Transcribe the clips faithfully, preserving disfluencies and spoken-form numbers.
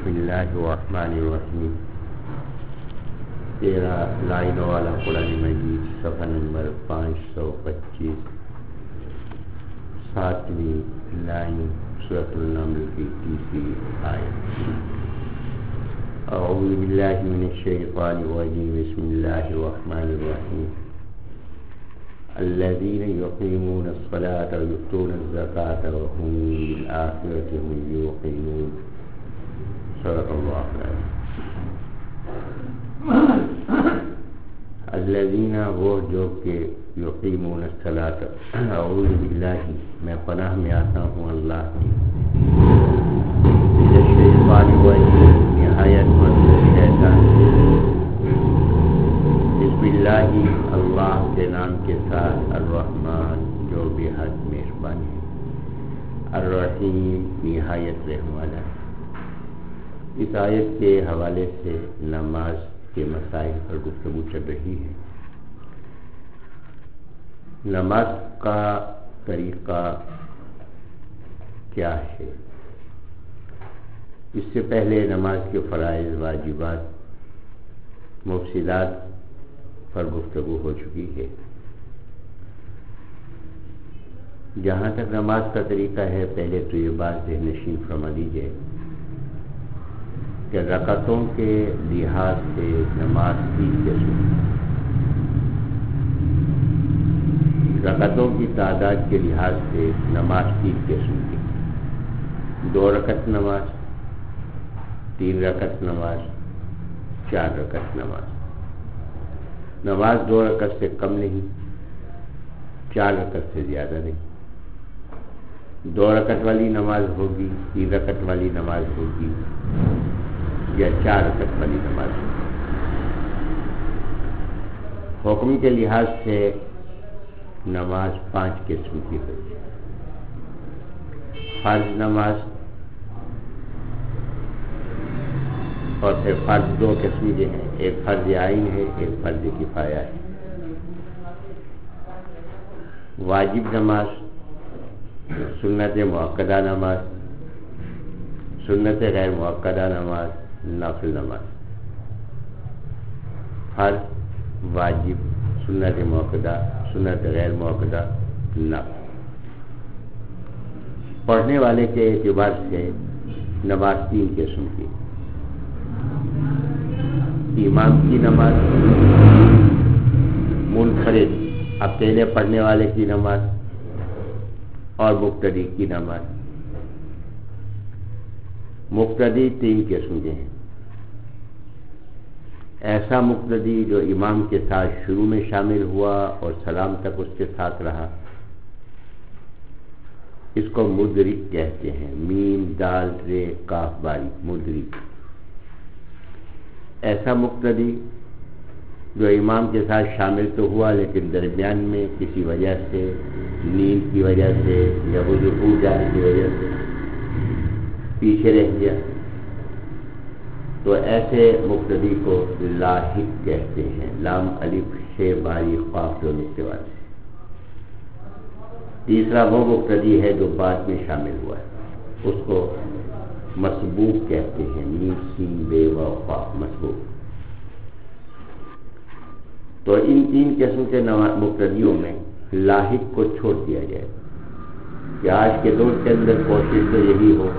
اللہ الرحمن الرحیم. تیرہ لائنوں والا قرآن مجید صفحہ نمبر پانچ سو پچیس، ساتویں لائن سورۃ النمل کی تیسری آیت. اعوذ باللہ من الشیطان الرجیم، بسم اللہ الرحمن الرحیم. الذین یقیمون الصلاة ویؤتون الزکاة وهم بالآخرة هم یوقنون. صدق اللہ العظیم. الذین وہ جو کہ یقیمون الصلاة، اعوذ باللہ میں پناہ میں آتا ہوں اللہ کی، شیطان الرجیم نہایت مضبوط شیطان. بسم اللہ اللہ کے نام کے ساتھ، الرحمن جو بے حد مہربان ہے، الرحیم نہایت رحم والا. اس آیت کے حوالے سے نماز کے مسائل پر گفتگو چل رہی ہے. نماز کا طریقہ کیا ہے؟ اس سے پہلے نماز کے فرائض، واجبات، مفسدات پر گفتگو ہو چکی ہے. جہاں تک نماز کا طریقہ ہے، پہلے تو یہ بات ذہن نشین فرما دیجیے کہ رکعتوں کے لحاظ سے نماز تین قسم، رکعتوں کی تعداد کے لحاظ سے نماز تین قسم کی: دو رکعت نماز، تین رکعت نماز، چار رکعت نماز. نماز دو رکعت سے کم نہیں، چار رکعت سے زیادہ نہیں. دو رکعت والی نماز ہوگی، تین رکعت والی نماز ہوگی، یا چار رکعت والی نماز ہوگی. حکم کے لحاظ سے نماز پانچ قسم کی ہوتی ہے. فرض نماز، اور پھر فرض دو قسم کے ہیں، ایک فرض عین ہے، ایک فرض کفایہ ہے. واجب نماز، سنت مؤکدہ نماز، سنت غیر مؤکدہ نماز، نفل نماز. فرض، واجب، سنت مؤکدہ، سنت غیر مؤکدہ، نفل. پڑھنے والے کے اعتبار سے نماز تین قسم کی: امام کی نماز، منفرد اکیلے پڑھنے والے کی نماز، اور مقتدی کی نماز. مقتدی تین قسم کے ہیں: ایسا مقتدی جو امام کے ساتھ شروع میں شامل ہوا اور سلام تک اس کے ساتھ رہا، اس کو مدرک کہتے ہیں. میم دال رے کاف باری، مدرک. ایسا مقتدی جو امام کے ساتھ شامل تو ہوا لیکن درمیان میں کسی وجہ سے، نیند کی وجہ سے یا وضو ٹوٹ جانے کی وجہ سے پیچھے رہ گیا، تو ایسے مقتدی کو لاحق کہتے ہیں. لام الف شے باری قاف دو نقطے والے. تیسرا وہ مقتدی ہے جو بعد میں شامل ہوا ہے، اس کو مسبوق کہتے ہیں. میم سین بے و قاف، مسبوق. تو ان تین قسم کے مقتدیوں میں لاحق کو چھوڑ دیا جائے کہ آج کے دور کے اندر کوشش تو یہی ہو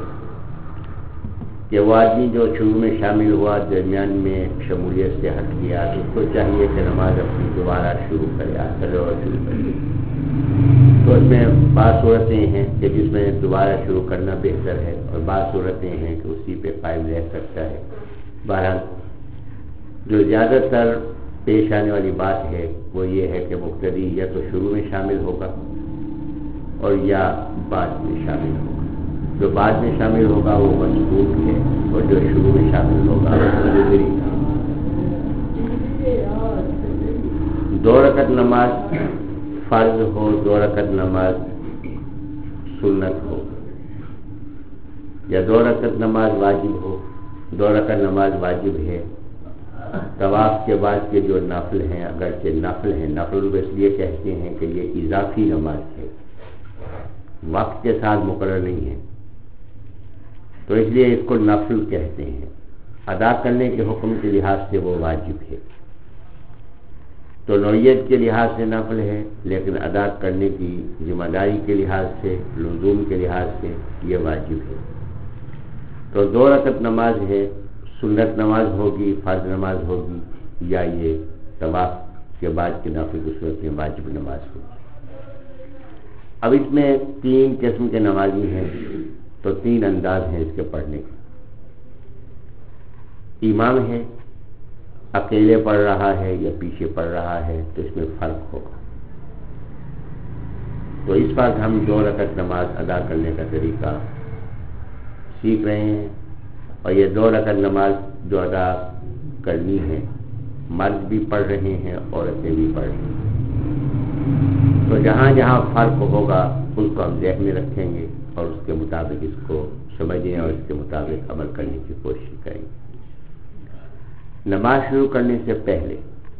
کہ وہ آدمی جو شروع میں شامل ہوا درمیان میں شمولیت سے ہٹ گیا، اس کو چاہیے کہ نماز اپنی دوبارہ شروع کرے، آخر اور شروع کرے. تو اس میں بعض صورتیں ہیں کہ جس میں دوبارہ شروع کرنا بہتر ہے، اور بعض صورتیں ہیں کہ اسی پہ قائم رہ سکتا ہے. بہرحال جو زیادہ تر پیش آنے والی بات ہے وہ یہ ہے کہ مقتدی یا تو شروع میں شامل ہوگا اور یا بعد میں شامل ہوگا. جو بعد میں شامل ہوگا وہ مسبوق ہے، اور جو شروع میں شامل ہوگا وہ مدرک. دو رکعت نماز فرض ہو، دو رکعت نماز سنت ہو، یا دو رکعت نماز واجب ہو. دو رکعت نماز واجب ہے. طواف کے بعد کے جو نفل ہیں، اگرچہ نفل ہیں، نفل اس لیے کہتے ہیں کہ یہ اضافی نماز ہے، وقت کے ساتھ مقرر نہیں ہے. تو اس لیے اس کو نفل کہتے ہیں. ادا کرنے کے حکم کے لحاظ سے وہ واجب ہے. تو نوعیت کے لحاظ سے نفل ہے، لیکن ادا کرنے کی ذمہ داری کے لحاظ سے، لزوم کے لحاظ سے یہ واجب ہے. تو دو رکعت نماز ہے، سنت نماز ہوگی، فرض نماز ہوگی، یا یہ طواف کے بعد کی نافل کی صورت میں واجب نماز ہوگی. اب اس میں تین قسم کے نمازی ہیں، تو تین انداز ہیں اس کے پڑھنے کے. امام ہے، اکیلے پڑھ رہا ہے یا پیچھے پڑھ رہا ہے، تو اس میں فرق ہوگا. تو اس وقت ہم دو رکعت نماز ادا کرنے کا طریقہ سیکھ رہے ہیں، اور یہ دو رکعت نماز جو ادا کرنی ہے مرد بھی پڑھ رہے ہیں، عورتیں بھی پڑھ رہی ہیں. تو جہاں جہاں فرق ہوگا اس کو ہم ذہن میں رکھیں گے اور اس کے مطابق اس کو سمجھیں اور اس کے مطابق عمل کرنے کی کوشش کریں گے. نماز شروع کرنے سے پہلے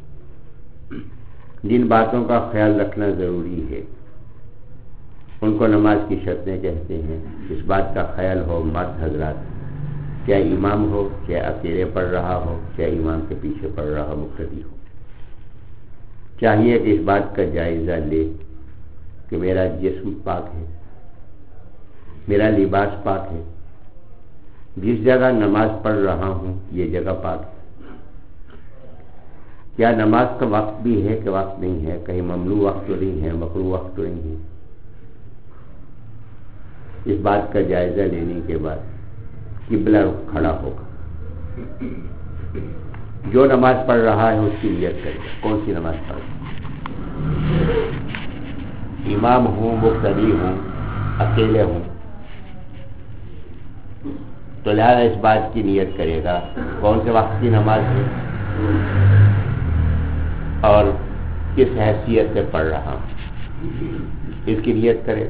جن باتوں کا خیال رکھنا ضروری ہے ان کو نماز کی شرطیں کہتے ہیں. اس بات کا خیال ہو مرد حضرات، چاہے امام ہو، چاہے اکیلے پڑھ رہا ہو، چاہے امام کے پیچھے پڑھ رہا ہو، مقتدی ہو، چاہیے کہ اس بات کا جائزہ لے کہ میرا جسم پاک ہے، میرا لباس پاک ہے، جس جگہ نماز پڑھ رہا ہوں یہ جگہ پاک ہے. کیا نماز کا وقت بھی ہے کہ وقت نہیں ہے، کہیں ممنوع وقت تو نہیں ہے، مکروہ وقت تو نہیں ہے. اس بات کا جائزہ لینے کے بعد قبلہ رخ کھڑا ہوگا. جو نماز پڑھ رہا ہے اس کی نیت کرے گا. کون سی نماز پڑھ رہا ہے؟ امام ہوں، مقتدی ہوں، اکیلے ہوں، تو لہذا اس بات کی نیت کرے گا کون سے وقت کی نماز ہے اور کس حیثیت سے پڑھ رہا ہوں، اس کی نیت کرے.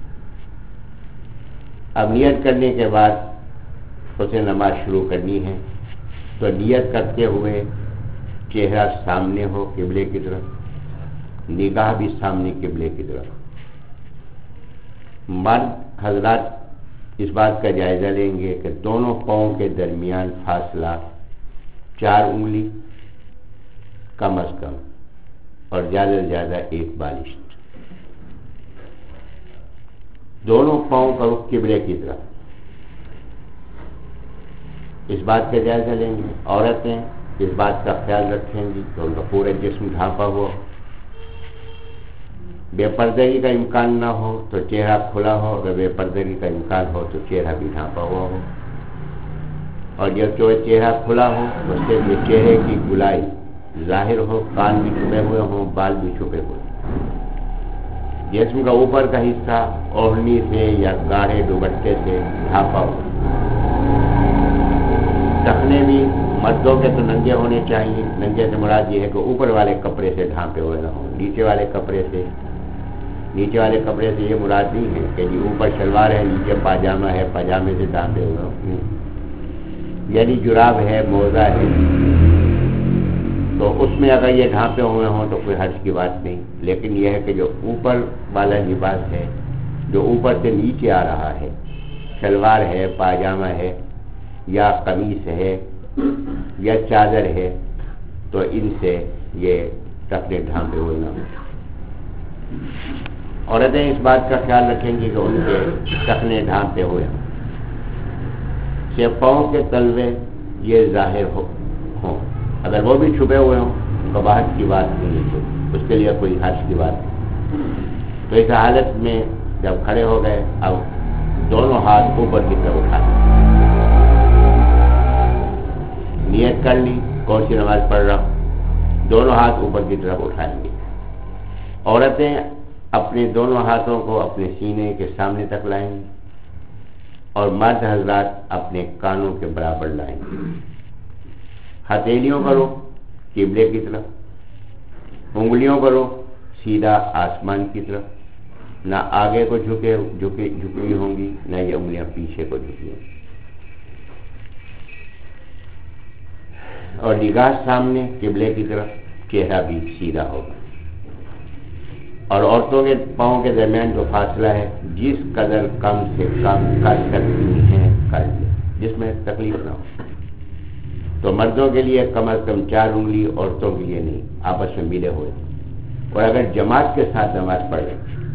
اب نیت کرنے کے بعد اسے نماز شروع کرنی ہے، تو نیت کرتے ہوئے چہرہ سامنے ہو قبلے کی طرف، نگاہ بھی سامنے قبلے کی طرف. مرد حضرات اس بات کا جائزہ لیں گے کہ دونوں پاؤں کے درمیان فاصلہ چار انگلی کم از کم اور زیادہ سے زیادہ ایک بالشت. دونوں پاؤں کا رخ قبلے کی طرف، اس بات کا جائزہ لیں گے. عورتیں اس بات کا خیال رکھیں گی کہ ان کا پورا جسم ڈھانپا ہوا، بے پردگی کا امکان نہ ہو تو چہرہ کھلا ہو، اگر بے پردگی کا امکان ہو تو چہرہ بھی ڈھانپا ہوا ہو. اور جب جو چہرہ کھلا ہو تو صرف یہ چہرے کی گلائی ظاہر ہو، کان بھی چھپے ہوئے ہوں، بال بھی چھپے ہوئے. جسم کا اوپر کا حصہ اوڑھنی سے یا گاڑھے دوپٹے سے ڈھانپا ہو. ٹخنے بھی مردوں کے تو ننگے ہونے چاہیے. ننگے سے مراد یہ ہے کہ اوپر والے کپڑے سے ڈھانپے ہوئے نہ ہوں، نیچے والے کپڑے سے نیچے والے کپڑے سے یہ مراد نہیں ہے کہ جی اوپر شلوار ہے نیچے پاجامہ ہے، پاجامے سے ڈھانپے ہوئے ہوں. یعنی جراب ہے، موزہ ہے، تو اس میں اگر یہ ڈھانپے ہوئے ہوں تو کوئی حرج کی بات نہیں. لیکن یہ ہے کہ جو اوپر والا لباس ہے، جو اوپر سے نیچے آ رہا ہے، شلوار ہے، پاجامہ ہے، یا قمیص ہے یا چادر ہے، تو ان سے یہ ٹخنے ڈھانپے ہوئے نہ ہوں. عورتیں اس بات کا خیال رکھیں گی کہ ان کے ٹخنے ڈھانپے ہوئے ہوں، پاؤں کے تلوے یہ ظاہر ہو ہوں. اگر وہ بھی چھپے ہوئے ہوں قباحت کی بات نہیں ہے، اس کے لیے کوئی حرج کی بات نہیں. تو اس حالت میں جب کھڑے ہو گئے، اب دونوں ہاتھ اوپر کی طرف اٹھا لیں. نیت کر لی کون سی نماز پڑھ رہا ہوں، دونوں ہاتھ اوپر کی طرف اٹھائیں گے. عورتیں اپنے دونوں ہاتھوں کو اپنے سینے کے سامنے تک لائیں گے اور مرد حضرات اپنے کانوں کے برابر لائیں گے. ہتھیلیوں کرو قبلے کی طرف، انگلیوں کرو سیدھا آسمان کی طرف. نہ آگے کو جھکے جھکے جھکی ہوں گی، نہ یہ انگلیاں پیچھے کو جھکی ہوں گی. اور نگاہ سامنے قبلے کی طرف، چہرہ بھی سیدھا ہوگا. اور عورتوں کے پاؤں کے درمیان جو فاصلہ ہے جس قدر کم سے کم کر سکتی ہیں کر لیں، جس میں تکلیف نہ ہو. تو مردوں کے لیے کم از کم چار انگلی، عورتوں کے لیے نہیں، آپس میں ملے ہوئے. اور اگر جماعت کے ساتھ نماز پڑھیں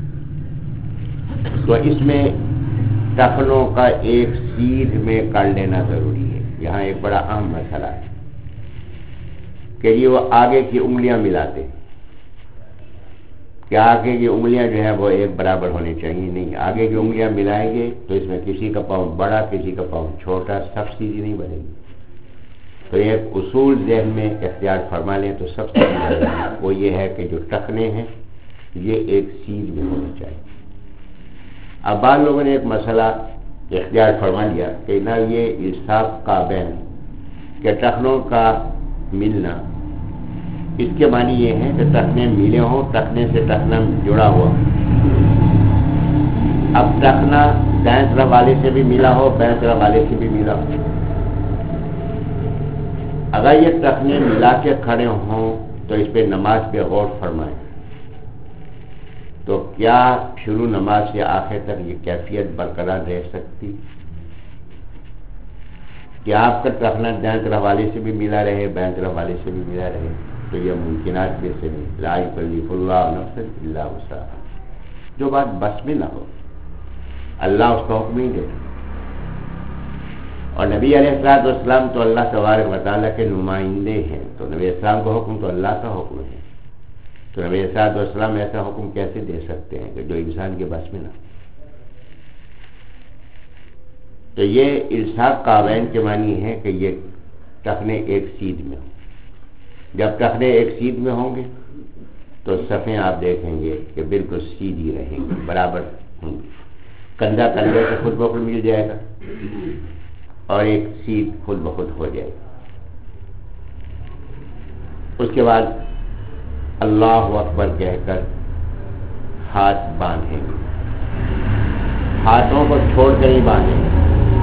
تو اس میں ٹخنوں کا ایک سیدھ میں کر لینا ضروری ہے. یہاں ایک بڑا اہم مسئلہ ہے کہ یہ وہ آگے کی انگلیاں ملاتے ہیں کہ آگے کی انگلیاں جو ہے وہ ایک برابر ہونی چاہیے. نہیں، آگے کی انگلیاں ملائیں گے تو اس میں کسی کا پاؤں بڑا، کسی کا پاؤں چھوٹا، سب سیدھی نہیں بنے گی. تو ایک اصول ذہن میں اختیار فرما لیں تو سب سے وہ یہ ہے کہ جو ٹخنے ہیں یہ ایک سیدھ میں ہونے چاہیے. اب بعض لوگوں نے ایک مسئلہ اختیار فرما لیا کہ نہ یہ الصاق قابین کہ ٹخنوں کا ملنا، اس کے معنی یہ ہے کہ ٹخنے ملے ہوں، ٹخنے سے ٹخنا جڑا ہوا. اب ٹخنا دائیں طرف والے سے بھی ملا ہو، بائیں طرف والے سے بھی ملا ہو. اگر یہ ٹخنے ملا کے کھڑے ہوں تو اس پہ نماز پہ غور فرمائیں. تو کیا شروع نماز سے آخر تک یہ کیفیت برقرار رہ سکتی؟ کیا آپ کا ٹخنا دائیں طرف والے سے بھی ملا رہے، بائیں طرف والے سے بھی ملا رہے؟ تو یہ ممکنات میں سے نہیں. لا یکلف اللہ نفسا الا وسعہا. جو بات بس میں نہ ہو اللہ اس کا حکم نہیں دیتا. اور نبی علیہ الصلوۃ والسلام تو اللہ تبارک و تعالیٰ کے نمائندے ہیں، تو نبی السلام کا حکم تو اللہ کا حکم ہے. تو نبی الصلوۃ والسلام ایسا حکم کیسے دے سکتے ہیں کہ جو انسان کے بس میں نہ؟ تو یہ الصاق قابین کے معنی ہے کہ یہ ٹخنے ایک سیدھ میں ہوں. جب ٹخنے ایک سیدھ میں ہوں گے تو صفیں آپ دیکھیں گے کہ بالکل سیدھی رہیں گی، برابر ہوں گی. کندھا کندھے سے خود بخود مل جائے گا اور ایک سیدھ خود بخود ہو جائے گا. اس کے بعد اللہ اکبر کہہ کر ہاتھ باندھیں گے. ہاتھوں کو چھوڑ کر نہیں باندھیں گے،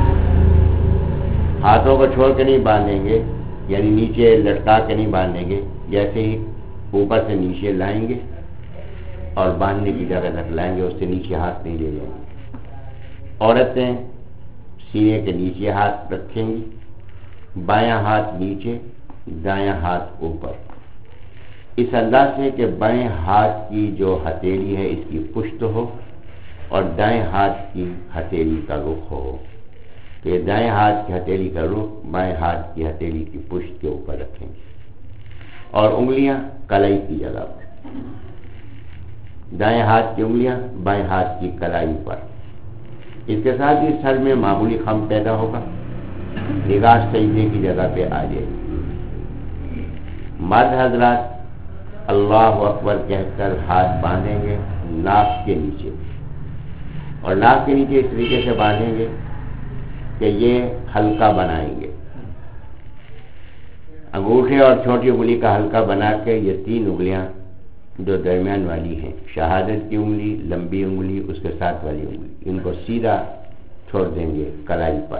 ہاتھوں کو چھوڑ کے نہیں باندھیں گے، یعنی نیچے لٹکا کے نہیں باندھیں گے. جیسے ہی اوپر سے نیچے لائیں گے اور باندھنے کی جگہ تک لائیں گے، اس سے نیچے ہاتھ نہیں لے جائیں گے. عورتیں سینے کے نیچے ہاتھ رکھیں گی، بایاں ہاتھ نیچے، دایاں ہاتھ اوپر، اس انداز سے کہ بائیں ہاتھ کی جو ہتھیلی ہے اس کی پشت ہو اور دائیں ہاتھ کی ہتھیلی کا رخ ہو. تو یہ دائیں ہاتھ کی ہتھیلی کا رخ بائیں ہاتھ کی ہتھیلی کی پشت کے اوپر رکھیں گے اور انگلیاں کلائی کی جگہ پر. دائیں ہاتھ کی انگلیاں بائیں ہاتھ کی کلائی پر. اس کے ساتھ ہی سر میں معمولی خم پیدا ہوگا، نگاہ سجدے کی جگہ پہ آ جائے گی. مرد حضرات اللہ اکبر کہہ کر ہاتھ باندھیں گے ناک کے نیچے، اور ناک کے نیچے اس طریقے سے باندھیں گے کہ یہ حلقہ بنائیں گے. انگوٹھے اور چھوٹی انگلی کا حلقہ بنا کے یہ تین انگلیاں جو درمیان والی ہیں، شہادت کی انگلی، لمبی انگلی، اس کے ساتھ والی انگلی، ان کو سیدھا چھوڑ دیں گے کلائی پر.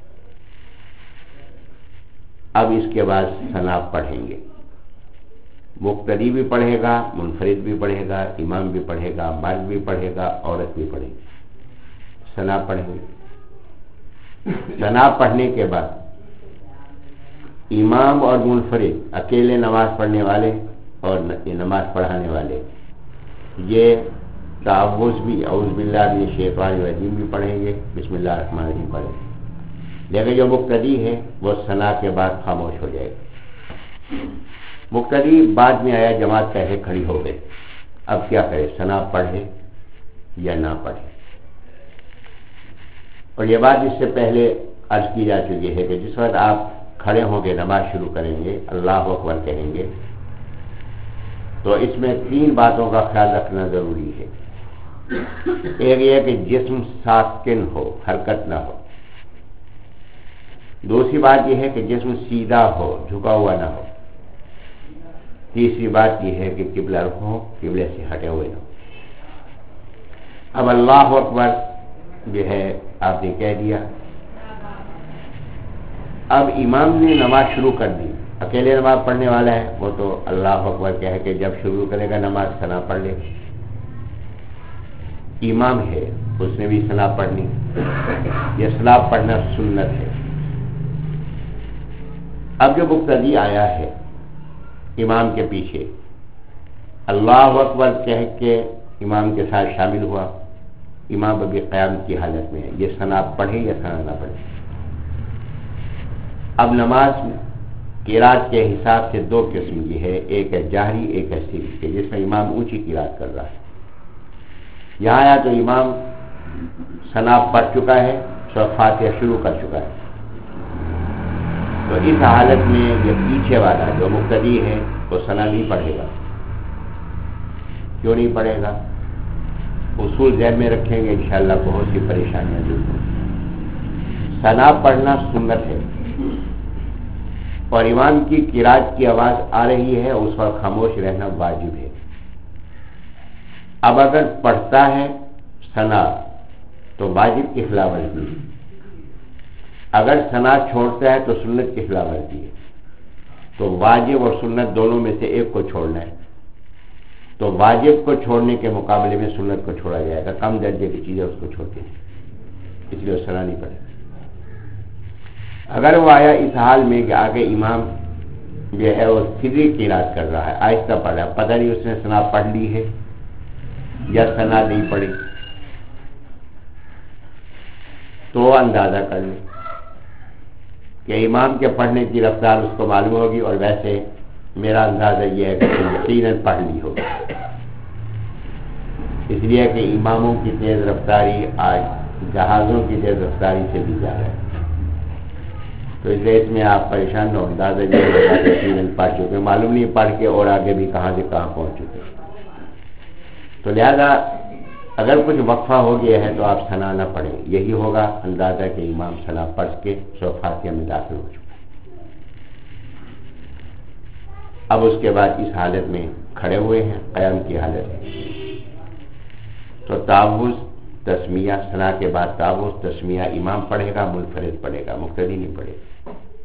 اب اس کے بعد ثنا پڑھیں گے. مقتدی بھی پڑھے گا، منفرد بھی پڑھے گا، امام بھی پڑھے گا، مرد بھی پڑھے گا، عورت بھی پڑھے گی. ثنا پڑھیں گے. ثنا پڑھنے کے بعد امام اور منفرد، اکیلے نماز پڑھنے والے اور نماز پڑھانے والے، یہ تعوذ بھی، اعوذ باللہ من الشیطان الرجیم بھی پڑھیں گے، بسم اللہ الرحمن الرحیم پڑھیں گے. لیکن جو مقتدی ہے وہ ثنا کے بعد خاموش ہو جائے گا. مقتدی بعد میں آیا، جماعت پہلے کھڑی ہو گئی، اب کیا کرے، ثنا پڑھے یا نہ پڑھے؟ اور یہ بات اس سے پہلے عرض کی جا چکی ہے کہ جس وقت آپ کھڑے ہوں گے نماز شروع کریں گے، اللہ اکبر کہیں گے، تو اس میں تین باتوں کا خیال رکھنا ضروری ہے. ایک یہ کہ جسم ساکن ہو، حرکت نہ ہو. دوسری بات یہ ہے کہ جسم سیدھا ہو، جھکا ہوا نہ ہو. تیسری بات یہ ہے کہ قبلہ رخ ہو، قبلے سے ہٹے ہوئے نہ ہو. اب اللہ اکبر جو ہے آپ نے کہہ دیا. اب امام نے نماز شروع کر دی، اکیلے نماز پڑھنے والا ہے وہ تو اللہ اکبر کہہ کے جب شروع کرے گا نماز ثنا پڑھ لے. امام ہے اس نے بھی ثنا پڑھنی، یہ ثنا پڑھنا سنت ہے۔ اب جو مقتدی آیا ہے امام کے پیچھے، اللہ اکبر کہہ کے امام کے ساتھ شامل ہوا، امام ابھی قیام کی حالت میں ہے، یہ ثنا پڑھے یا ثنا نہ پڑھے؟ اب نماز قرات کے حساب سے دو قسم کی ہے، ایک ہے جہری، ایک ہے سری، جس میں امام اونچی قرات کر رہا ہے۔ یہاں آیا تو امام ثنا پڑھ چکا ہے، سورۃ فاتحہ شروع کر چکا ہے، تو اس حالت میں یہ پیچھے والا جو مقتدی ہے وہ ثنا نہیں پڑھے گا۔ کیوں نہیں پڑھے گا؟ اصول ذہن میں رکھیں گے، انشاءاللہ بہت سی پریشانیاں دور ہوں۔ ثنا پڑھنا سنت ہے، اور امام کی قرات کی آواز آ رہی ہے اس وقت خاموش رہنا واجب ہے۔ اب اگر پڑھتا ہے ثنا تو واجب کی خلاف ورزی ہے، اگر ثنا چھوڑتا ہے تو سنت کی خلاف ورزی ہے، تو واجب اور سنت دونوں میں سے ایک کو چھوڑنا ہے، تو واجب کو چھوڑنے کے مقابلے میں سنت کو چھوڑا جائے گا، کم درجے کی چیزیں اس کو چھوڑتے ہیں، اس لیے وہ ثنا نہیں پڑے۔ اگر وہ آیا اس حال میں کہ آگے امام جو ہے وہ سری قرات کر رہا ہے، آہستہ پڑھ رہا ہے، پتہ نہیں اس نے ثنا پڑھ لی ہے یا ثنا نہیں پڑھی، تو اندازہ کر لیں کہ امام کے پڑھنے کی رفتار اس کو معلوم ہوگی، اور ویسے میرا اندازہ یہ ہے کہ یقیناً پڑھ لی ہوگی، اس لیے کہ اماموں کی تیز رفتاری آج جہازوں کی تیز رفتاری سے بھی زیادہ ہے، تو اس لیے اس میں آپ پریشان نہ ہو، اندازہ یہ ہوگا کہ یقیناً پڑھ چکے، معلوم نہیں پڑھ کے اور آگے بھی کہاں سے کہاں پہنچ چکے، تو لہذا اگر کچھ وقفہ ہو گیا ہے تو آپ ثنا نہ پڑھیں، یہی ہوگا اندازہ کہ امام ثنا پڑھ کے سورۃ فاتحہ میں داخل ہو چکا۔ اب اس کے بعد اس حالت میں کھڑے ہوئے ہیں قیام کی حالت میں، تو تعوذ تسمیہ، ثنا کے بعد تعوذ تسمیہ امام پڑھے گا، منفرد پڑھے گا، مقتدی نہیں پڑھے گا۔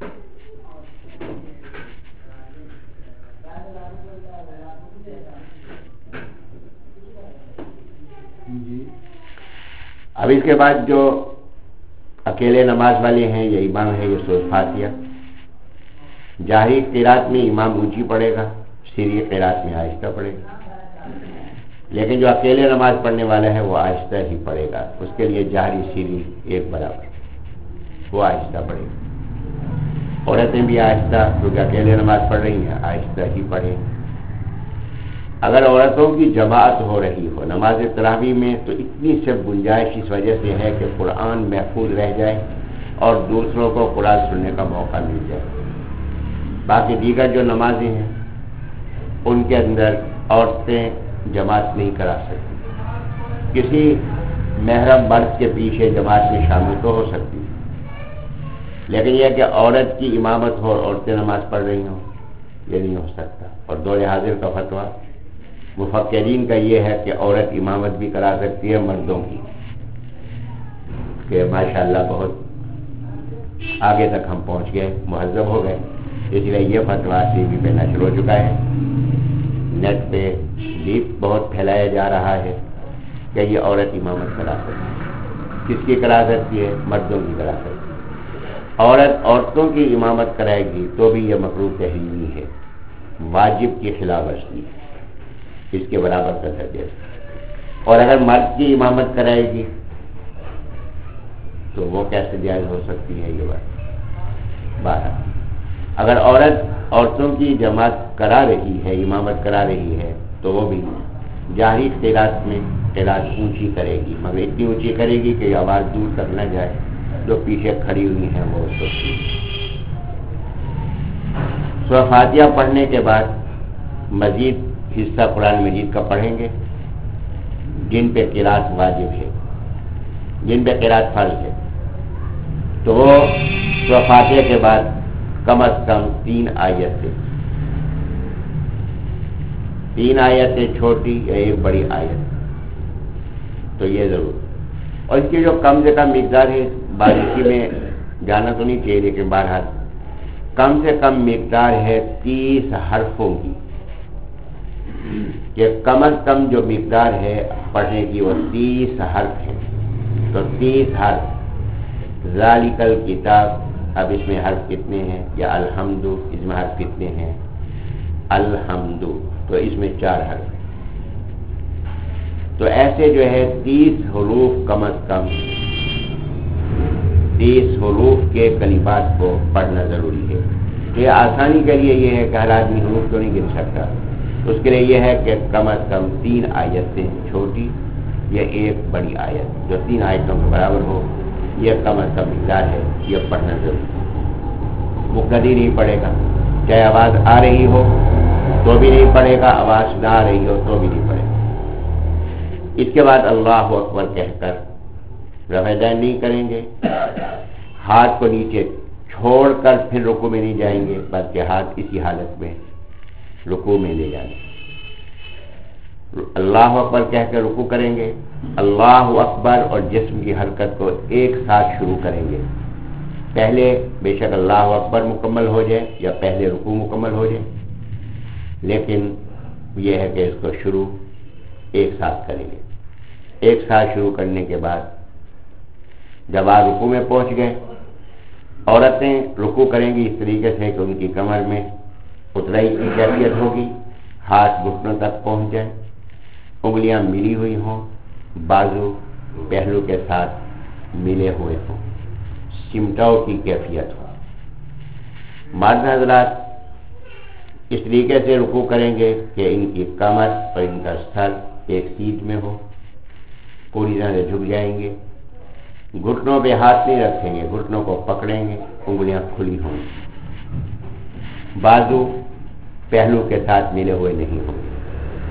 اب اس کے بعد جو اکیلے نماز والے ہیں، یہ امام ہے، یہ سورۃ فاتحہ جاہری قرات میں امام اونچی پڑھے گا، سری قرات میں آہستہ پڑھے گا، لیکن جو اکیلے نماز پڑھنے والا ہے وہ آہستہ ہی پڑھے گا، اس کے لیے جاہری سری ایک برابر، وہ آہستہ پڑھے گا۔ عورتیں بھی آہستہ، کیونکہ اکیلے نماز پڑھ رہی ہیں، آہستہ ہی پڑھیں۔ اگر عورتوں کی جماعت ہو رہی ہو نماز تراویح میں تو اتنی سے گنجائش اس وجہ سے ہے کہ قرآن محفوظ رہ جائے اور دوسروں کو قرآن سننے کا موقع مل جائے۔ باقی دیگر جو نمازیں ہیں ان کے اندر عورتیں جماعت نہیں کرا سکتی، کسی محرم مرد کے پیچھے جماعت میں شامل تو ہو سکتی، لیکن یہ کہ عورت کی امامت ہو اور عورتیں نماز پڑھ رہی ہوں یہ نہیں ہو سکتا۔ اور دور حاضر کا فتویٰ مفکرین کا یہ ہے کہ عورت امامت بھی کرا سکتی ہے مردوں کی، کہ ماشاءاللہ بہت آگے تک ہم پہنچ گئے، مہذب ہو گئے، اس لیے یہ فتویٰ ٹی وی پہ نشر ہو چکا ہے، نیٹ پہ بھی بہت پھیلایا جا رہا ہے کہ یہ عورت امامت کرا سکتی ہے۔ کس کی کرا سکتی ہے؟ مردوں کی کرا سکتی ہے۔ عورت عورتوں کی امامت کرائے گی تو بھی یہ مکروہ تحریمی ہے، واجب کی خلاف ورزی ہے، اس کے برابر کا درجہ ہے۔ اور اگر مرد کی امامت کرائے گی تو وہ کیسے جائز ہو سکتی ہے؟ یہ بات بارہ اگر عورت عورتوں کی جماعت کرا رہی ہے، امامت کرا رہی ہے، تو وہ بھی جاہری قرات میں قرات اونچی کرے گی، مگر اتنی اونچی کرے گی کہ آواز دور تک نہ جائے، جو پیچھے کھڑی ہوئی ہیں وہ اس کو سورۃ فاتحہ پڑھنے کے بعد مزید حصہ قرآن مجید کا پڑھیں گے، جن پہ قرات واجب ہے، جن پہ قرات فرض ہے، تو وہ سورۃ فاتحہ کے بعد کم از کم تین آیتیں تین آیتیں چھوٹی یا ایک بڑی آیت، تو یہ ضرور۔ اور اس کی جو کم سے کم مقدار ہے، باریکی میں جانا تو نہیں چاہیے، لیکن بہرحال کم سے کم مقدار ہے تیس حرفوں کی، کہ کم از کم جو مقدار ہے پڑھنے کی وہ تیس حرف ہے. تو تیس حرف. ذالک الکتاب، اب اس میں حرف کتنے ہیں؟ یا الحمد، اس میں حرف کتنے ہیں؟ الحمد، تو اس میں چار حرف ہیں. تو ایسے جو ہے تیس حروف کم از کم، تیس حروف کے کلمات کو پڑھنا ضروری ہے. یہ آسانی کے لیے یہ ہے کہ ہر آدمی حروف تو نہیں گر سکتا. اس کے لیے یہ ہے کہ کم از کم تین آیتیں چھوٹی یا ایک بڑی آیت جو تین آیتوں کے برابر ہو، یہ کم از کم مقدار ہے، یہ پڑھنا ضروری ہے. مقتدی نہیں پڑھے گا، چاہے آواز آ رہی ہو تو بھی نہیں پڑھے گا، آواز نہ آ رہی ہو تو بھی نہیں پڑھے گا. اس کے بعد اللہ اکبر کہہ کر رفع دین نہیں کریں گے، ہاتھ کو نیچے چھوڑ کر پھر رکوع میں نہیں جائیں گے، بلکہ ہاتھ اسی حالت میں رکوع میں لے جائیں گے. اللہ اکبر کہہ کر رکوع کریں گے. اللہ اکبر اور جسم کی حرکت کو ایک ساتھ شروع کریں گے. پہلے بے شک اللہ اکبر مکمل ہو جائے یا پہلے رکوع مکمل ہو جائے، لیکن یہ ہے کہ اس کو شروع ایک ساتھ کریں گے. ایک ساتھ شروع کرنے کے بعد جب آپ رکوع میں پہنچ گئے، عورتیں رکوع کریں گی اس طریقے سے کہ ان کی کمر میں اترائی کی کیفیت ہوگی، ہاتھ گھٹنوں تک پہنچ جائیں، انگلیاں ملی ہوئی ہوں، بازو پہلو کے ساتھ ملے ہوئے ہوں، چمٹاؤ کی کیفیت ہو. مرد حضرات اس طریقے سے رکوع کریں گے کہ ان کی کمر اور ان کا سر ایک سیٹ میں ہو، پوری طرح سے جھک جائیں گے. گھٹنوں پہ ہاتھ نہیں رکھیں گے، گھٹنوں کو پکڑیں گے، انگلیاں کھلی ہوں گی، بازو پہلو کے ساتھ ملے ہوئے نہیں ہوں گے.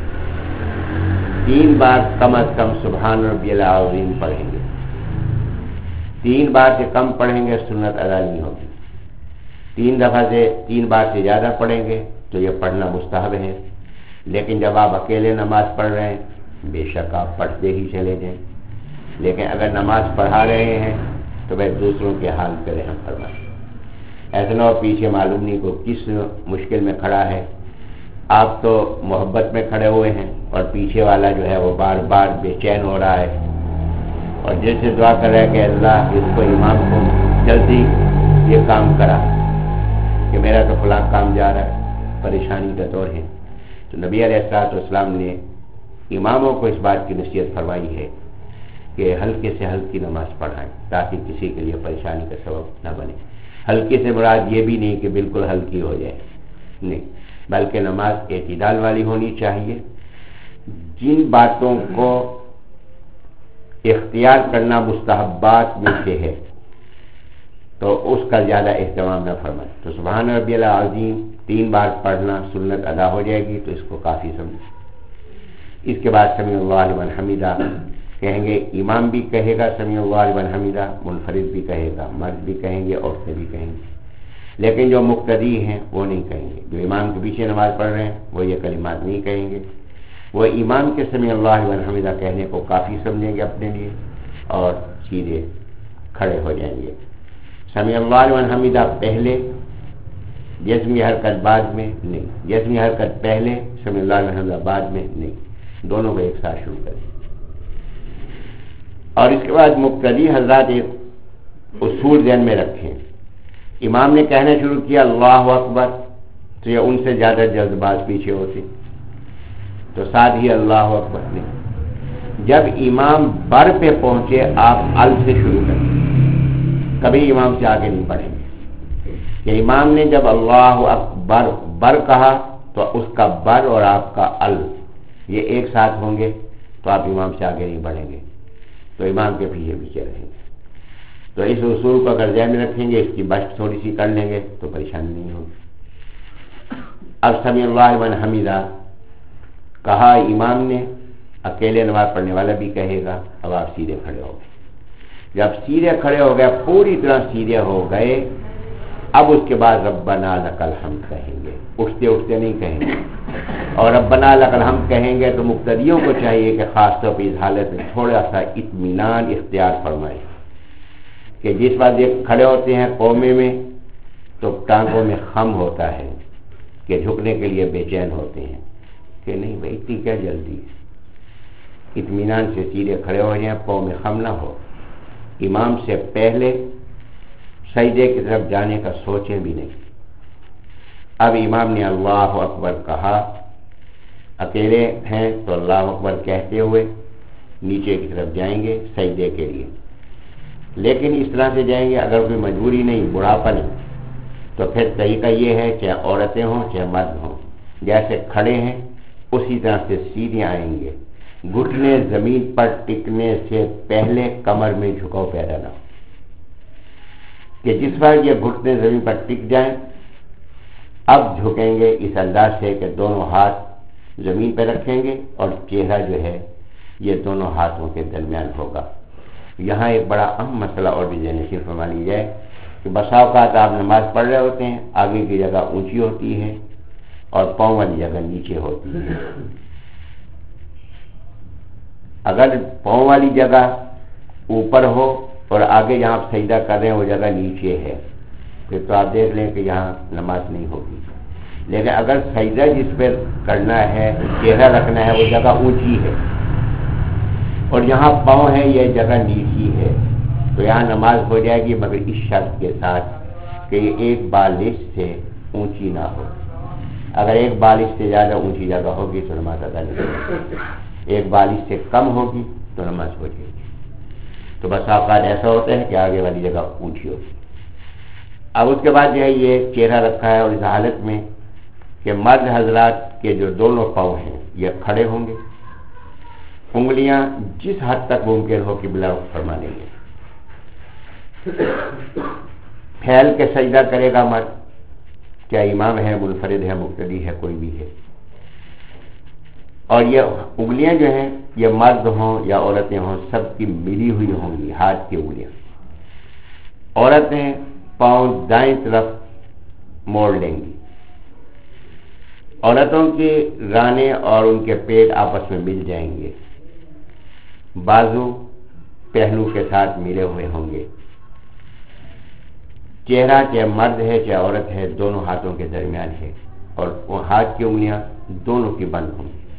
تین بار کم از کم سبحان ربی العظیم پڑھیں گے. تین بار سے کم پڑھیں گے سنت ادا نہیں ہوگی. تین دفعہ سے تین بار سے زیادہ پڑھیں گے تو یہ پڑھنا مستحب ہے. لیکن جب آپ اکیلے نماز پڑھ رہے ہیں بے شک آپ پڑھتے ہی چلے جائیں، لیکن اگر نماز پڑھا رہے ہیں تو بھائی دوسروں کے حال پہ رحم فرمائیں. ایسا نہ ہو پیچھے معلوم نہیں کو کس مشکل میں کھڑا ہے، آپ تو محبت میں کھڑے ہوئے ہیں اور پیچھے والا جو ہے وہ بار بار بے چین ہو رہا ہے اور جیسے دعا کر رہا ہے کہ اللہ اس کو امام کو جلدی یہ کام کرا کہ میرا تو فلاں کام جا رہا ہے، پریشانی کا دور ہے. تو نبی علیہ الصلوۃ والسلام نے اماموں کو اس بات کی نصیحت فرمائی ہے کہ ہلکے سے ہلکی نماز پڑھائیں تاکہ کسی کے لیے پریشانی کا سبب نہ بنے. ہلکے سے مراد یہ بھی نہیں کہ بالکل ہلکی ہو جائے، نہیں، بلکہ نماز اعتدال والی ہونی چاہیے. جن باتوں کو اختیار کرنا مستحبات میں سے ہے تو اس کا زیادہ اہتمام نہ فرمائیں. تو سبحان ربی العظیم تین بار پڑھنا سنت ادا ہو جائے گی تو اس کو کافی سمجھ. اس کے بعد سمیع اللہ لمن حمیدہ کہیں گے. امام بھی کہے گا سمیع اللہ لمن حمیدہ، منفرد بھی کہے گا، مرد بھی کہیں گے، عورتیں بھی کہیں گے. لیکن جو مقتدی ہیں وہ نہیں کہیں گے. جو امام کے پیچھے نماز پڑھ رہے ہیں وہ یہ کلمات نہیں کہیں گے. وہ امام کے سمیع اللہ لمن حمیدہ کہنے کو کافی سمجھیں گے اپنے لیے اور سیدھے کھڑے ہو جائیں گے. سمیع اللہ لمن حمیدہ پہلے، جسمی حرکت بعد میں نہیں، جسمی حرکت پہلے، سمیع اللہ لمن حمیدہ بعد میں نہیں، دونوں کو ایک ساتھ شروع کریں. اور اس کے بعد مقتدی حضرات ایک اصول ذہن میں رکھیں. امام نے کہنا شروع کیا اللہ اکبر تو یہ ان سے زیادہ جلد باز پیچھے ہوتے تو ساتھ ہی اللہ اکبر نہیں. جب امام بر پہ پہنچے آپ ال سے شروع کریں، کبھی امام سے آگے نہیں بڑھیں گے. کہ امام نے جب اللہ اکبر بر کہا تو اس کا بر اور آپ کا ال یہ ایک ساتھ ہوں گے تو آپ امام سے آگے نہیں بڑھیں گے، تو امام کے پیچھے پیچھے رہیں گے. تو اس اصول کو اگر ذہن میں رکھیں گے، اس کی بشت تھوڑی سی کر لیں گے تو پریشانی نہیں ہوگی. اب سمیع اللہ لمن حمیدہ کہا امام نے، اکیلے نماز پڑھنے والا بھی کہے گا. اب آپ سیدھے کھڑے ہو گئے. جب سیدھے کھڑے ہو گئے، پوری طرح سیدھے ہو گئے، اب اس کے بعد ربنا لک الحمد کہیں گے. اٹھتے اٹھتے نہیں کہیں گے. اور ربنا لک الحمد کہیں گے تو مقتدیوں کو چاہیے کہ خاص طور پہ اس حالت میں تھوڑا سا اطمینان اختیار فرمائے کہ جس بات یہ کھڑے ہوتے ہیں قومے میں تو ٹانگوں میں خم ہوتا ہے کہ جھکنے کے لیے بے چین ہوتے ہیں. کہ نہیں بھائی اتنی کیا جلدی ہے، اطمینان سے سیدھے کھڑے ہو جائیں، پاؤں میں خم نہ ہو، امام سے پہلے سجدے کی طرف جانے کا سوچیں بھی نہیں۔ اب امام نے اللہ اکبر کہا، اکیلے ہیں تو اللہ اکبر کہتے ہوئے نیچے کی طرف جائیں گے سجدے کے لیے، لیکن اس طرح سے جائیں گے اگر کوئی مجبوری نہیں، بڑھاپا نہیں، تو پھر طریقہ یہ ہے چاہے عورتیں ہوں چاہے مرد ہوں، جیسے کھڑے ہیں اسی طرح سے سیدھے آئیں گے، گھٹنے زمین پر ٹکنے سے پہلے کمر میں جھکاؤ پیدا نہ ہو، کہ جس وقت یہ گھٹنے زمین پر ٹک جائیں اب جھکیں گے اس انداز سے کہ دونوں ہاتھ زمین پہ رکھیں گے اور چہرہ جو ہے یہ دونوں ہاتھوں کے درمیان ہوگا۔ یہاں ایک بڑا اہم مسئلہ اور بھی ذہن نشین فرما لی جائے کہ بسا اوقات آپ نماز پڑھ رہے ہوتے ہیں، آگے کی جگہ اونچی ہوتی ہے اور پاؤں والی جگہ نیچے ہوتی ہے۔ اگر پاؤں والی جگہ اوپر ہو اور آگے جہاں آپ سجدہ کر رہے ہیں وہ جگہ نیچے ہے پھر تو آپ دیکھ لیں کہ یہاں نماز نہیں ہوگی، لیکن اگر سجدہ جس پہ کرنا ہے چہرہ رکھنا ہے وہ جگہ اونچی ہے اور یہاں پاؤں ہے یہ جگہ نیچی ہے تو یہاں نماز ہو جائے گی، مگر اس شرط کے ساتھ کہ یہ ایک بالش سے اونچی نہ ہو۔ اگر ایک بالش سے زیادہ اونچی جگہ ہوگی تو نماز ادا نہیں ہوگی، ایک بالش سے کم ہوگی تو نماز ہو جائے گی۔ تو بس اوقات ایسا ہوتا ہے کہ آگے والی جگہ اونچی ہوگی۔ اب اس کے بعد جو ہے یہ چہرہ رکھا ہے اور اس حالت میں کہ مرد حضرات کے جو دونوں پاؤں ہیں یہ کھڑے ہوں گے، انگلیاں جس حد تک ممکن ہو کہ بلا فرما لیں گے، پھیل کے سجدہ کرے گا مرد، کیا امام ہے منفرد ہے مقتدی ہے کوئی بھی ہے، اور یہ انگلیاں جو ہیں یہ مرد ہوں یا عورتیں ہوں سب کی ملی ہوئی ہوں گی، ہاتھ کی انگلیاں۔ عورتیں پاؤں دائیں طرف موڑ لیں گی، عورتوں کے رانے اور ان کے پیٹ آپس میں مل جائیں گے، بازو پہلو کے ساتھ ملے ہوئے ہوں گے، چہرہ چاہے مرد ہے چاہے عورت ہے دونوں ہاتھوں کے درمیان ہے اور وہ ہاتھ کی انگلیاں دونوں کی بند ہوں گی۔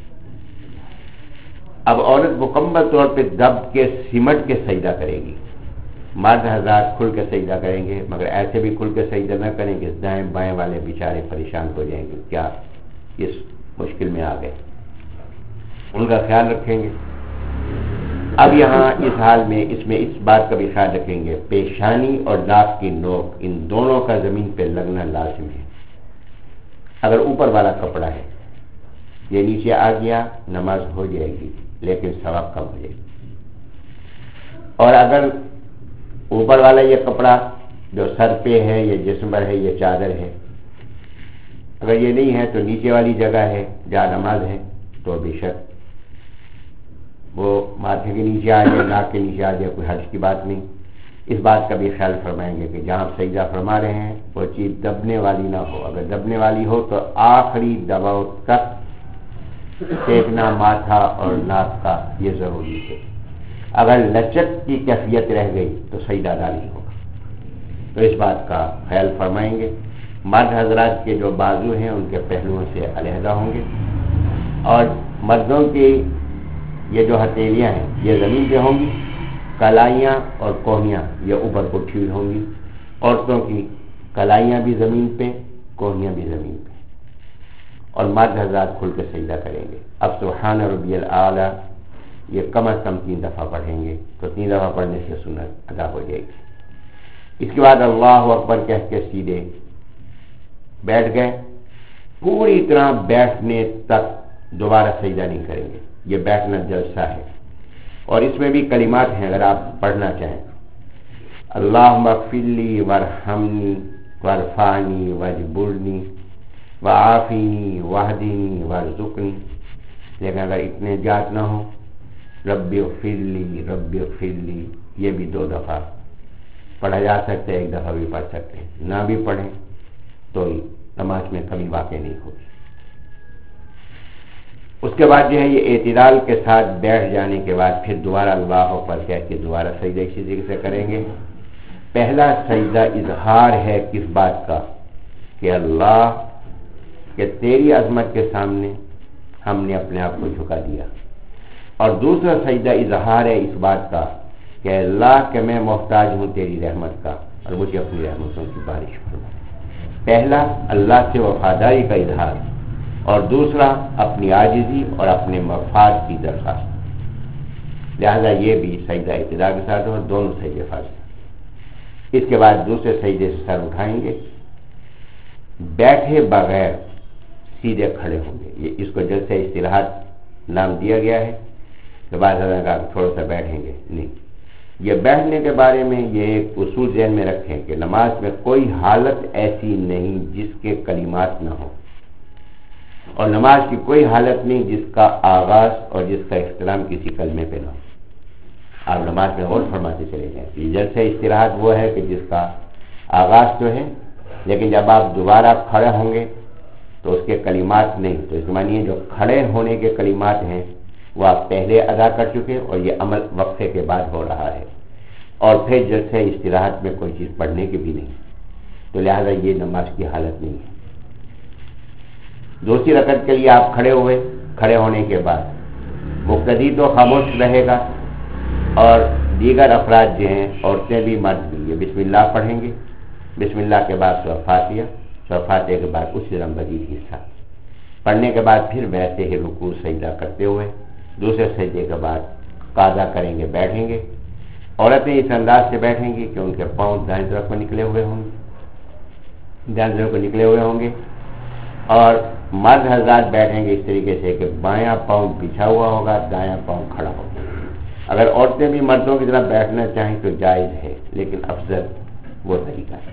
اب عورت مکمل طور پہ دب کے سمٹ کے سجدہ کرے گی، مرد حضرات کھل کے سجدہ کریں گے، مگر ایسے بھی کھل کے سجدہ نہ کریں کہ دائیں بائیں والے بیچارے پریشان ہو جائیں گے، کیا اس مشکل میں آ گئے، ان کا خیال رکھیں گے۔ اب یہاں اس حال میں اس میں اس بات کا بھی خیال رکھیں گے پیشانی اور ناک کی نوک ان دونوں کا زمین پہ لگنا لازم ہے۔ اگر اوپر والا کپڑا ہے یہ نیچے آ گیا نماز ہو جائے گی لیکن ثواب کم ہو جائے گی، اور اگر اوپر والا یہ کپڑا جو سر پہ ہے یہ جسم پر ہے یہ چادر ہے، اگر یہ نہیں ہے تو نیچے والی جگہ ہے جہاں نماز ہے تو بے شک وہ ماتھے کے نیچے آ جائے، ناک کے نیچے آ جائے، کوئی حرج کی بات نہیں۔ اس بات کا بھی خیال فرمائیں گے کہ جہاں سجدہ فرما رہے ہیں وہ چیز دبنے والی نہ ہو، اگر دبنے والی ہو تو آخری دباؤ تک سیکنا ماتھا اور ناک کا یہ ضروری ہے، اگر لچک کی کیفیت رہ گئی تو سجدہ ادا نہیں ہوگا، تو اس بات کا خیال فرمائیں گے۔ مرد حضرات کے جو بازو ہیں ان کے پہلوؤں سے علیحدہ ہوں گے، اور مردوں کی یہ جو ہتھیلیاں ہیں یہ زمین پہ ہوں گی، کلائیاں اور کوہنیاں یہ اوپر کو اٹھی ہوئی ہوں گی، عورتوں کی کلائیاں بھی زمین پہ کوہنیاں بھی زمین پہ، اور مرد حضرات کھل کے سجدہ کریں گے۔ اب سبحان ربی الاعلیٰ یہ کم از کم تین دفعہ پڑھیں گے تو تین دفعہ پڑھنے سے سنت ادا ہو جائے گی۔ اس کے بعد اللہ اکبر کہہ کے سیدھے بیٹھ گئے، پوری طرح بیٹھنے تک دوبارہ سجدہ نہیں کریں گے، یہ بیٹھنا جلسہ ہے، اور اس میں بھی کلمات ہیں اگر آپ پڑھنا چاہیں، اللہم اغفر لی وارحمنی وارفعنی واجبرنی وعافینی واہدینی وارزقنی، لیکن اگر اتنے جات نہ ہو رب اغفر لی رب اغفر لی یہ بھی دو دفعہ پڑھا جا سکتا ہے، ایک دفعہ بھی پڑھ سکتے ہیں، نہ بھی پڑھیں تو نماز میں کمی واقع نہیں ہوگی۔ اس کے بعد جو ہے یہ اعتدال کے ساتھ بیٹھ جانے کے بعد پھر دوبارہ اللہ اکبر کہہ کے دوبارہ سجدہ اسی طریقے سے کریں گے۔ پہلا سجدہ اظہار ہے کس بات کا کہ اللہ کہ تیری عظمت کے سامنے ہم نے اپنے آپ کو جھکا دیا. اور دوسرا سجدہ اظہار ہے اس بات کا کہ اللہ کہ میں محتاج ہوں تیری رحمت کا اور مجھے اپنی رحمتوں کی بارش فرما. پہلا اللہ سے وفاداری کا اظہار اور دوسرا اپنی عاجزی اور اپنے مفاد کی درخواست. لہذا یہ بھی سجدہ ابتدا کے ساتھ اور دونوں سجدے فرض. اس کے بعد دوسرے سجدے سے سر اٹھائیں گے, بیٹھے بغیر سیدھے کھڑے ہوں گے. یہ اس کو جلسہ استراحت نام دیا گیا ہے کہ بعض کہا تھوڑا سا بیٹھیں گے, نہیں. یہ بیٹھنے کے بارے میں یہ ایک اصول ذہن میں رکھیں کہ نماز میں کوئی حالت ایسی نہیں جس کے کلمات نہ ہو, اور نماز کی کوئی حالت نہیں جس کا آغاز اور جس کا اختتام کسی کلمے پہ نہ ہو. آپ نماز میں غور فرماتے چلے جائیں. یہ جلسہ استراحت وہ ہے کہ جس کا آغاز تو ہے, لیکن جب آپ دوبارہ کھڑے ہوں گے تو اس کے کلمات نہیں. تو اس معنی جو کھڑے ہونے کے کلمات ہیں وہ آپ پہلے ادا کر چکے اور یہ عمل وقفے کے بعد ہو رہا ہے, اور پھر جلسہ استراحت میں کوئی چیز پڑھنے کی بھی نہیں. تو لہذا یہ نماز کی حالت نہیں ہے. دوسری رکعت کے لیے آپ کھڑے ہوئے, کھڑے ہونے کے بعد مقتدی تو خاموش رہے گا اور دیگر افراد جو ہیں عورتیں بھی مرد بھی یہ بسم اللہ پڑھیں گے. بسم اللہ کے بعد سورہ فاتحہ, سورہ فاتحہ کے بعد اسی طرح مزید حصہ پڑھنے کے بعد پھر ویسے ہی رکوع سجدہ کرتے ہوئے دوسرے سجدے کے بعد قاعدہ کریں گے, بیٹھیں گے. عورتیں اس انداز سے بیٹھیں گی کہ ان کے پاؤں دائیں طرف کو نکلے ہوئے ہوں گے, دائیں طرف کو نکلے ہوئے ہوں گے, اور مرد حضرات بیٹھیں گے اس طریقے سے کہ بایاں پاؤں بچھا ہوا ہوگا, دایاں پاؤں کھڑا ہوگا. اگر عورتیں بھی مردوں کی طرح بیٹھنا چاہیں تو جائز ہے, لیکن افضل وہ طریقہ ہے.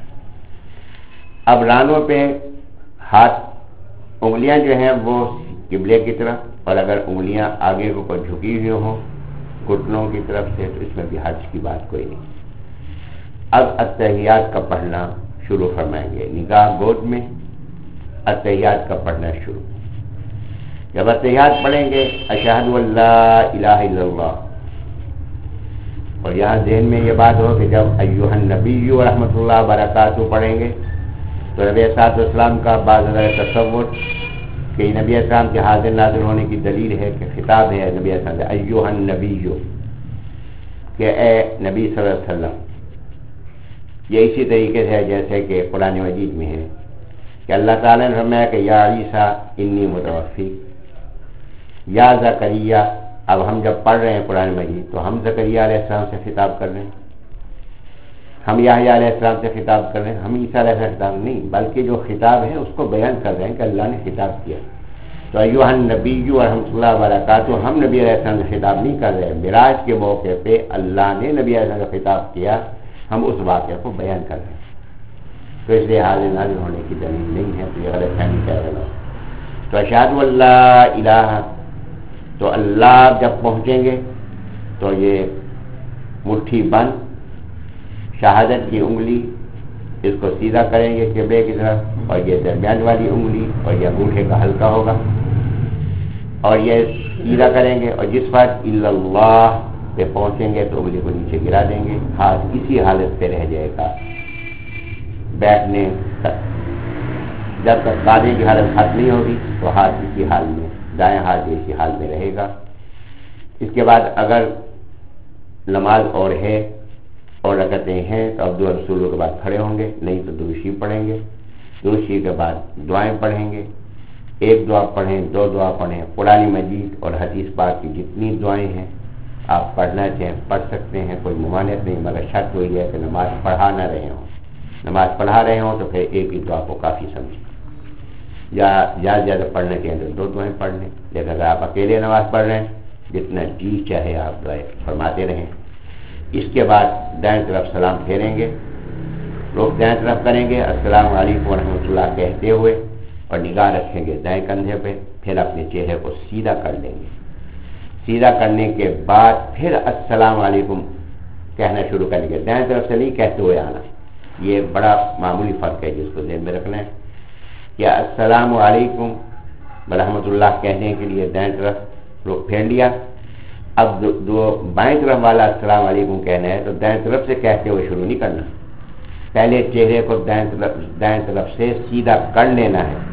اب رانوں پہ ہاتھ, انگلیاں جو ہیں وہ قبلے کی طرف, اور اگر انگلیاں آگے کو اوپر جھکی ہوئی ہوں گھٹنوں کی طرف سے تو اس میں بھی حرج کی بات کوئی نہیں. اب اتحیات کا پڑھنا شروع فرمائیں گے. نگاہ گود میں اتحیات کا پڑھنا شروع. جب اتحیات پڑھیں گے اشہد ان لا الہ الا اللہ, اور یہاں ذہن میں یہ بات ہو کہ جب ایھا النبی و رحمۃ اللہ وبرکاتہ پڑھیں گے تو نبی صلی اللہ علیہ وسلم کا بعض تصور کہ نبی اسلام کے حاضر نازل ہونے کی دلیل ہے کہ خطاب ہے نبی اسلام سے ایھا النبی, کہ اے نبی صلی اللہ علیہ وسلم. یہ اسی طریقے سے جیسے کہ قرآن مجید میں ہے کہ اللہ تعالیٰ نے فرمایا کہ یا عیسیٰ انی متوفی, یا زکریا. اب ہم جب پڑھ رہے ہیں قرآن مجید تو ہم زکریا علیہ السلام سے خطاب کر رہے ہیں, ہم یحییٰ علیہ السلام سے خطاب کر رہے ہیں, ہم عیسیٰ علیہ السلام خطاب نہیں, بلکہ جو خطاب ہے اس کو بیان کر رہے ہیں کہ اللہ نے خطاب کیا. تو ایھا النبی و رحمۃ اللہ وبرکاتہ ہم نبی علیہ السلام سے خطاب نہیں کر رہے. معراج کے موقع پہ اللہ نے نبی علیہ السلام سے خطاب کیا, ہم اس واقعہ کو بیان کر رہے ہیں. تو اس لیے حاضر نازل ہونے کی دلیل نہیں ہے, تو یہ غلط فہمی پیدا ہو. تو اشہد ان لا الہ, تو اللہ جب پہنچیں گے تو یہ مٹھی بند, شہادت کی انگلی اس کو سیدھا کریں گے قبلے کی طرف, اور یہ درمیان والی انگلی اور یہ انگوٹھے کا حلقہ ہوگا, اور یہ سیدھا کریں گے, اور جس وقت الا اللہ پہ پہنچیں گے تو انگلی کو نیچے گرا دیں گے. ہاتھ اسی حالت پہ رہ جائے گا بیٹھنے تک, جب تک قاعدے کی حالت ختم نہیں ہوگی تو ہاتھ اسی حال میں, دائیں ہاتھ اسی حال میں رہے گا. اس کے بعد اگر نماز اور ہے اور رکعتیں ہیں تو اب دو رسولوں کے بعد کھڑے ہوں گے, نہیں تو درود شریف پڑھیں گے. درود شریف کے بعد دعائیں پڑھیں گے, ایک دعا پڑھیں, دو دعا پڑھیں. قرآن مجید اور حدیث پاک کی جتنی دعائیں ہیں آپ پڑھنا چاہیں پڑھ سکتے ہیں, کوئی ممانعت نہیں, مگر شرط ہوئی ہے کہ نماز پڑھا نہ رہے ہوں. نماز پڑھا رہے ہوں تو پھر ایک ہی دعا کو کافی سمجھیں, یا زیادہ زیادہ پڑھنا چاہیں تو دو دعائیں پڑھ لیں. لیکن اگر آپ اکیلے نماز پڑھ رہے ہیں جتنا جی چاہے آپ دعائیں فرماتے رہیں. اس کے بعد دائیں طرف سلام پھیریں گے, لوگ دائیں طرف کریں گے السلام علیکم ورحمۃ اللہ کہتے ہوئے, اور نگاہ رکھیں گے دائیں کندھے پہ, پھر اپنے چہرے کو سیدھا کر لیں گے. سیدھا کرنے کے بعد پھر السلام علیکم کہنا شروع کریں گے, دائیں طرف سے نہیں کہتے ہوئے آنا. یہ ایک بڑا معمولی فرق ہے جس کو ذہن میں رکھنا ہے کہ السلام علیکم ورحمۃ اللہ کہنے کے لیے دائیں طرف لوگ پھیر لیا. اب دو, دو بائیں طرف والا السلام علیکم کہنا ہے تو دائیں طرف سے کہتے ہوئے شروع نہیں کرنا, پہلے چہرے کو دائیں طرف دائیں طرف سے سیدھا کر لینا ہے,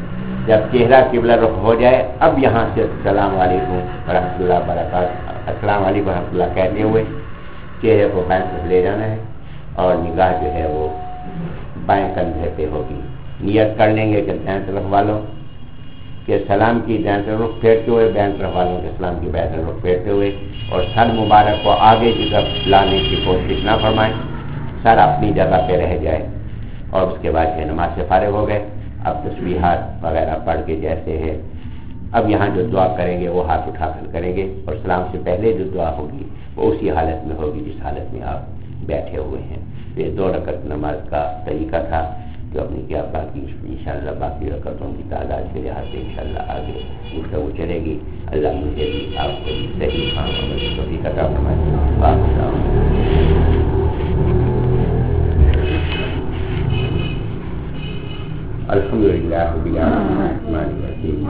جب چہرہ قبلہ رخ ہو جائے اب یہاں سے السلام علیکم ورحمۃ اللہ وبرکاتہ السلام علیکم ورحمۃ اللہ کہتے ہوئے چہرے کو بائیں طرف لے جانا ہے اور نگاہ جو ہے وہ بائیں کندھے پہ ہوگی. نیت کر لیں گے کہ دائیں طرف والوں کے سلام کی دائیں طرف رخ پھیرتے ہوئے بائیں طرف والوں کے سلام کی بائیں طرف رخ پھیرتے ہوئے اور سر مبارک کو آگے کی طرف لانے کی کوشش نہ فرمائیں, سر اپنی جگہ پہ رہ جائے. اور اس کے بعد یہ نماز سے فارغ ہو گئے. اب تسبیحات وغیرہ پڑھ کے جیسے ہے اب یہاں جو دعا کریں گے وہ ہاتھ اٹھا کر کریں گے اور سلام سے پہلے جو دعا ہوگی وہ اسی حالت میں ہوگی جس حالت میں آپ بیٹھے ہوئے ہیں. یہ دو رکعت نماز کا طریقہ تھا جو اپنی کیا باقی انشاءاللہ باقی رکعتوں کی تعداد کے لحاظ سے انشاءاللہ آگے گفتگو چلے گی. اللہ مجھے بھی آپ کو بھی صحیح کام عمل کی توفیق عطا فرمائے. الحمد للہ رب العالمین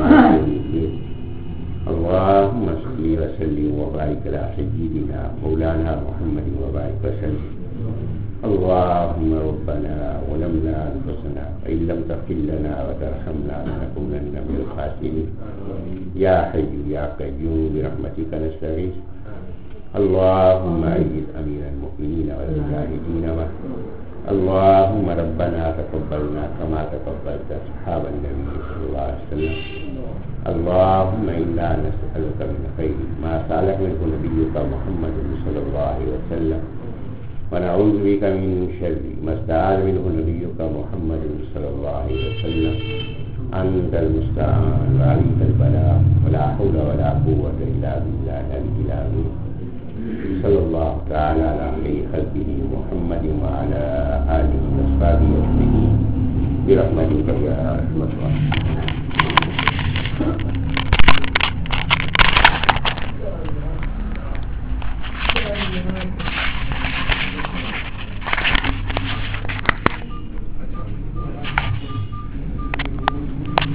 اللهم صل وسلم وبارك على سيدنا مولانا محمد وبارك وسلم. اللهم ربنا ظلمنا انفسنا وان لم تغفر لنا وترحمنا لنكونن من الخاسرين. يا حي يا قيوم برحمتك نستغيث. اللهم أيد أمير المؤمنين والمجاهدين معه. اللهم ربنا تقبلنا كما تقبلت أصحاب النبي صلى الله عليه وسلم. اللهم إنا نسألك من خير ما سألك منه نبيك محمد صلى الله عليه وسلم ونعوذ بك من شر ما استعاذ منه نبيك محمد صلى الله عليه وسلم. أنت المستعان وعليك البلاغ ولا حول ولا قوة إلا بالله العلي العظيم. صلى الله تعالى على خير خلقه محمد وعلى آله وصحبه أجمعين برحمتك يا أرحم الراحمين.